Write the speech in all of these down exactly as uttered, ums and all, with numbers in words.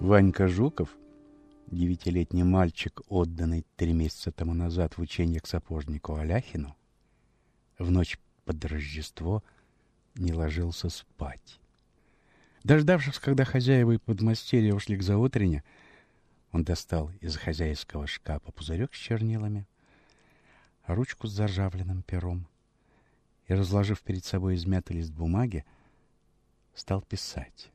Ванька Жуков, девятилетний мальчик, отданный три месяца тому назад в учение к сапожнику Аляхину, в ночь под Рождество не ложился спать. Дождавшись, когда хозяева и подмастерья ушли к заутрене, он достал из хозяйского шкафа пузырек с чернилами, ручку с заржавленным пером и, разложив перед собой измятый лист бумаги, стал писать.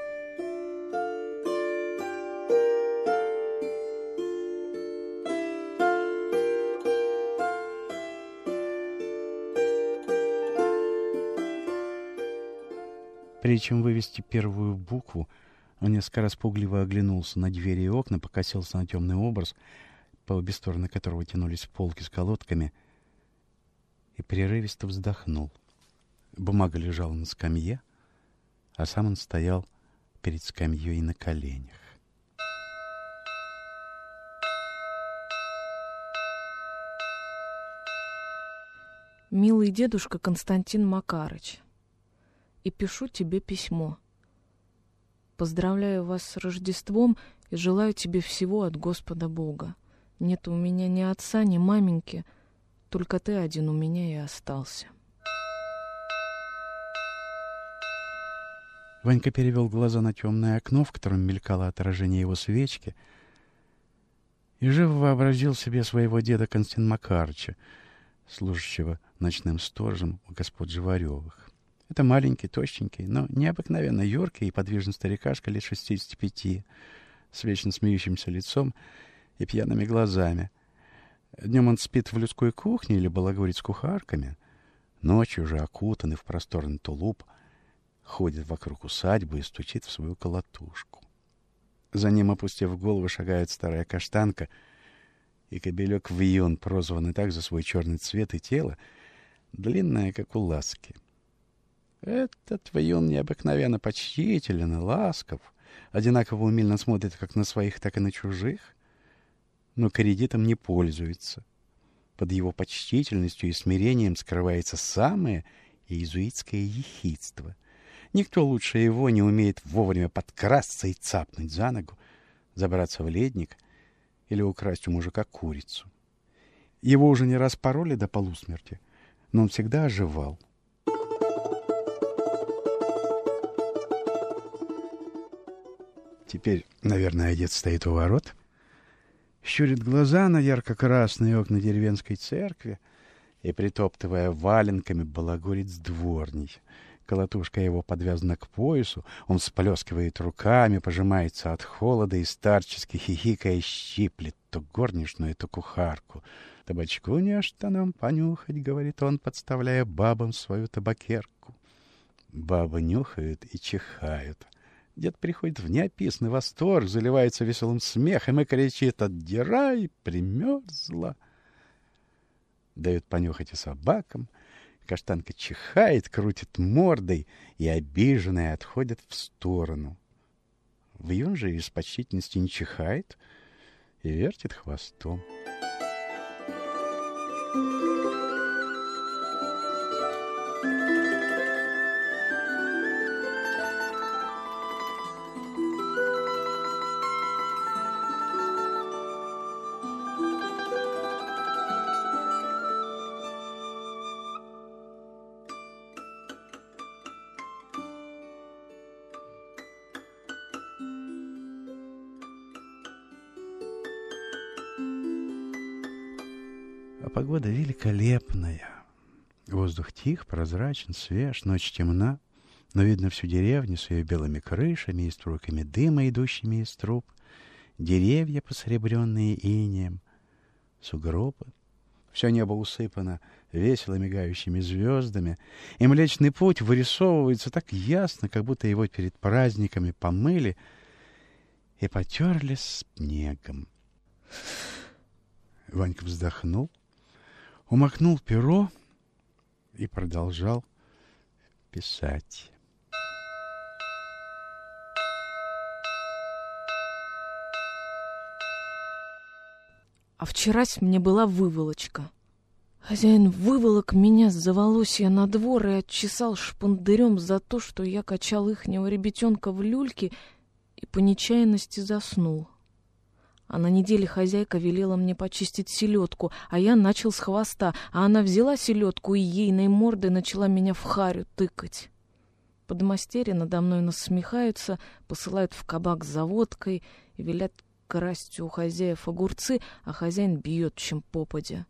Прежде чем вывести первую букву, он несколько раз пугливо оглянулся на двери и окна, покосился на темный образ, по обе стороны которого тянулись полки с колодками, и прерывисто вздохнул. Бумага лежала на скамье, а сам он стоял перед скамьей на коленях. «Милый дедушка Константин Макарыч, и пишу тебе письмо. Поздравляю вас с Рождеством и желаю тебе всего от Господа Бога. Нет у меня ни отца, ни маменьки, только ты один у меня и остался». Ванька перевел глаза на темное окно, в котором мелькало отражение его свечки, и живо вообразил себе своего деда Константина Макарыча, служащего ночным сторожем у господ Живаревых. Это маленький, тощенький, но необыкновенно юркий и подвижный старикашка лет шестидесяти пяти, с вечно смеющимся лицом и пьяными глазами. Днем он спит в людской кухне или балагурит с кухарками, ночью же, окутанный в просторный тулуп, ходит вокруг усадьбы и стучит в свою колотушку. За ним, опустив голову, шагает старая каштанка, и кобелек Вьюн, прозванный так за свой черный цвет и тело, длинное, как у ласки. Этот Вьюн необыкновенно почтителен и ласков, одинаково умильно смотрит как на своих, так и на чужих, но кредитом не пользуется. Под его почтительностью и смирением скрывается самое иезуитское ехидство. Никто лучше его не умеет вовремя подкрасться и цапнуть за ногу, забраться в ледник или украсть у мужика курицу. Его уже не раз пороли до полусмерти, но он всегда оживал. Теперь, наверное, дед стоит у ворот, щурит глаза на ярко-красные окна деревенской церкви и, притоптывая валенками, балагурит с дворней. Колотушка его подвязана к поясу, он всплескивает руками, пожимается от холода и старчески хихикая щиплет то горничную, то кухарку. «Табачку не аж что нам понюхать», — говорит он, подставляя бабам свою табакерку. Бабы нюхают и чихают. Дед приходит в неописанный восторг, заливается веселым смехом и кричит: «Отдирай, примерзла!» Дают понюхать и собакам. Каштанка чихает, крутит мордой, и обиженная отходит в сторону. Вьюн же из почтительности не чихает и вертит хвостом. А погода великолепная. Воздух тих, прозрачен, свеж, ночь темна, но видно всю деревню с ее белыми крышами и струйками дыма, идущими из труб, деревья, посребренные инеем, сугробы. Все небо усыпано весело мигающими звездами, и Млечный Путь вырисовывается так ясно, как будто его перед праздниками помыли и потерли снегом. Ванька вздохнул, умокнул перо и продолжал писать. А вчерась мне была выволочка. Хозяин выволок меня за волосья на двор и отчесал шпандырем за то, что я качал ихнего ребятенка в люльке и по нечаянности заснул. А на неделе хозяйка велела мне почистить селедку, а я начал с хвоста, а она взяла селедку и ейной мордой начала меня в харю тыкать. Подмастерья надо мной насмехаются, посылают в кабак за водкой и велят красть у хозяев огурцы, а хозяин бьет чем попадя.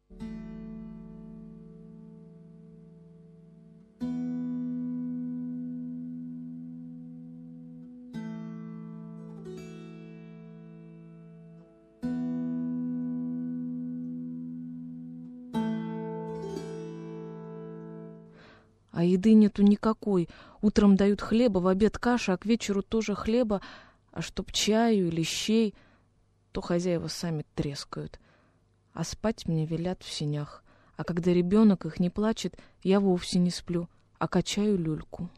А еды нету никакой. Утром дают хлеба, в обед каша, а к вечеру тоже хлеба. А чтоб чаю или щей, то хозяева сами трескают. А спать мне велят в сенях. А когда ребенок их не плачет, я вовсе не сплю, а качаю люльку.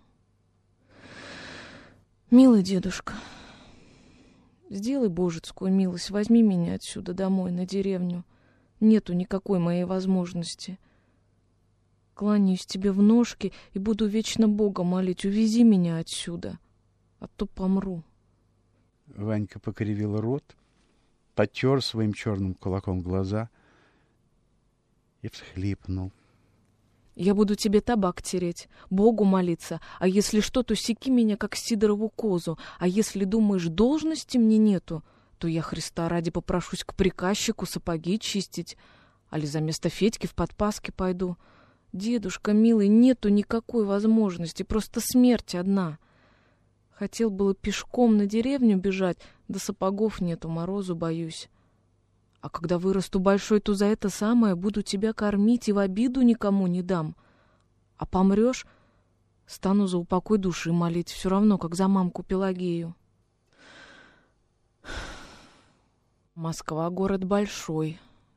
Милый дедушка, сделай божецкую милость, возьми меня отсюда домой, на деревню. Нету никакой моей возможности. Кланяюсь тебе в ножки и буду вечно Бога молить. Увези меня отсюда, а то помру. Ванька покривил рот, потер своим черным кулаком глаза и всхлипнул. Я буду тебе табак тереть, Богу молиться, а если что, то секи меня, как Сидорову козу, а если думаешь, должности мне нету, то я Христа ради попрошусь к приказчику сапоги чистить, али за место Федьки в подпаски пойду. Дедушка, милый, нету никакой возможности, просто смерть одна. Хотел было пешком на деревню бежать, да сапогов нету, морозу боюсь. А когда вырасту большой, то за это самое буду тебя кормить и в обиду никому не дам. А помрешь, стану за упокой души молить, все равно, как за мамку Пелагею. Москва — город большой.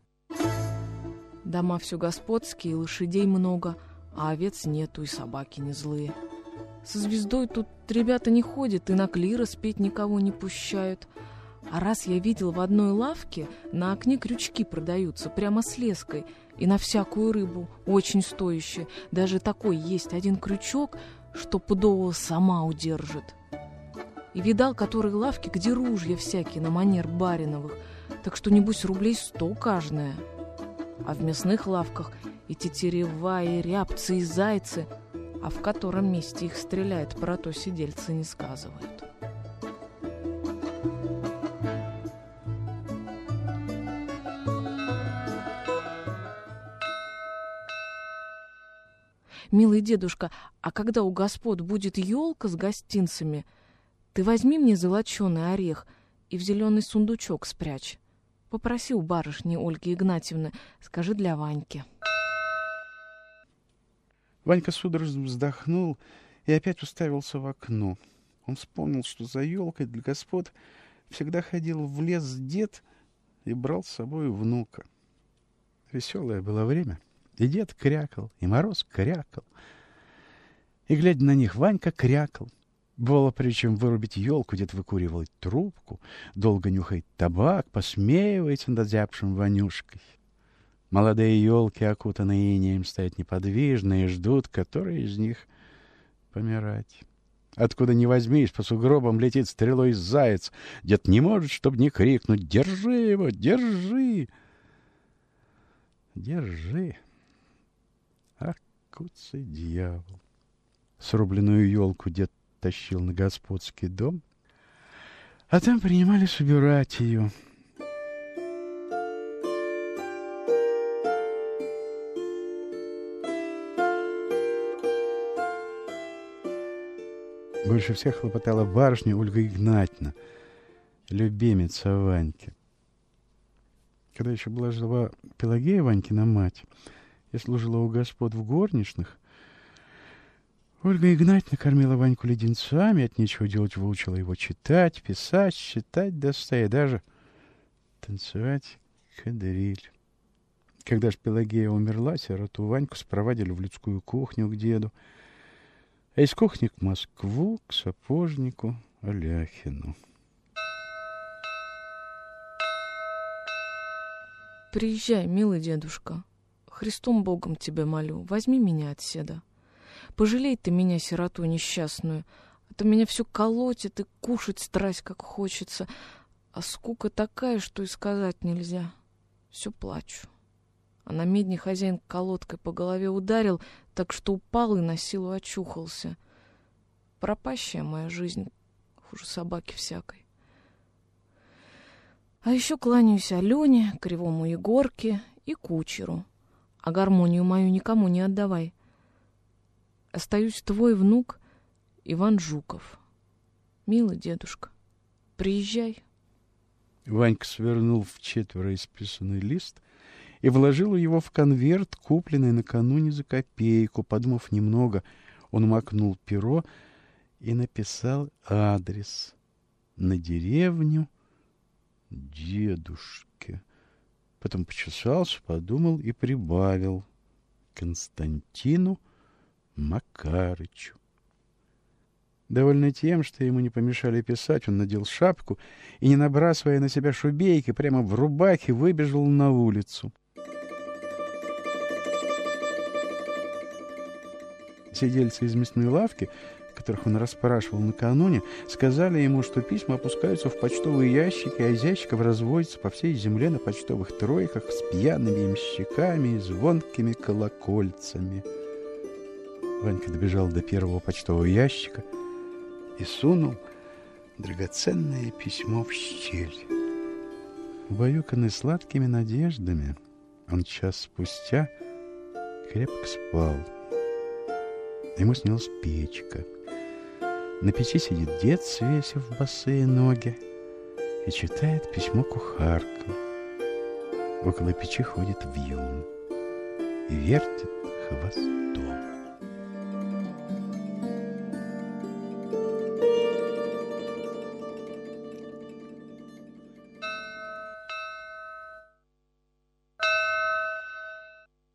Дома все господские, лошадей много, а овец нету и собаки не злые. Со звездой тут ребята не ходят и на клирос петь никого не пущают. А раз я видел в одной лавке, на окне крючки продаются прямо с леской и на всякую рыбу, очень стоящие. Даже такой есть один крючок, что пудово сама удержит. И видал, которые лавки, где ружья всякие на манер бариновых, так что, небось, рублей сто каждая. А в мясных лавках и тетерева, и рябцы, и зайцы, а в котором месте их стреляет, про то сидельцы не сказывают. Милый дедушка, а когда у господ будет елка с гостинцами, ты возьми мне золоченый орех и в зеленый сундучок спрячь. Попроси у барышни Ольги Игнатьевны, скажи для Ваньки. Ванька судорожно вздохнул и опять уставился в окно. Он вспомнил, что за елкой для господ всегда ходил в лес дед и брал с собой внука. Веселое было время. И дед крякал, и Мороз крякал. И, глядя на них, Ванька крякал. Бывало, прежде чем вырубить елку, дед выкуривает трубку, долго нюхает табак, посмеивается над озябшим Ванюшкой. Молодые елки, окутанные инеем, стоят неподвижно и ждут, который из них помирать. Откуда ни возьмись, по сугробам летит стрелой заяц. Дед не может, чтобы не крикнуть: «Держи его, держи!» Держи. Ах, куцый дьявол! Срубленную елку дед тащил на господский дом, а там принимались убирать ее. Больше всех хлопотала барышня Ольга Игнатьевна, любимица Ваньки. Когда еще была жива Пелагея, Ванькина мать, и служила у господ в горничных, Ольга Игнатьевна кормила Ваньку леденцами, от нечего делать выучила его читать, писать, считать до ста и даже танцевать кадриль. Когда ж Пелагея умерла, сироту Ваньку спровадили в людскую кухню к деду, а из кухни к Москву, к сапожнику Аляхину. Приезжай, милый дедушка. Христом Богом тебя молю, возьми меня отседа. Пожалей ты меня, сироту несчастную, А то меня все колотит и кушать страсть как хочется. А скука такая, что и сказать нельзя. Все плачу. А на медне хозяин колодкой по голове ударил, так что упал и на силу очухался. Пропащая моя жизнь, хуже собаки всякой. А еще кланяюсь Алене, кривому Егорке и кучеру. А гармонию мою никому не отдавай. Остаюсь твой внук Иван Жуков. Милый дедушка, приезжай. Ванька свернул в четверо исписанный лист и вложил его в конверт, купленный накануне за копейку. Подумав немного, он макнул перо и написал адрес на деревню дедушки. Потом почесался, подумал и прибавил: Константину Макарычу. Довольный тем, что ему не помешали писать, он надел шапку и, не набрасывая на себя шубейки, прямо в рубахе выбежал на улицу. Сидельцы из мясной лавки, которых он расспрашивал накануне, сказали ему, что письма опускаются в почтовые ящики, а из ящиков разводятся по всей земле на почтовых тройках с пьяными ямщиками и звонкими колокольцами. Ванька добежал до первого почтового ящика и сунул драгоценное письмо в щель. Убаюканный сладкими надеждами, он час спустя крепко спал. Ему снилась печка. На печи сидит дед, свесив босые ноги, и читает письмо кухарка. Около печи ходит вьюн и вертит хвостом.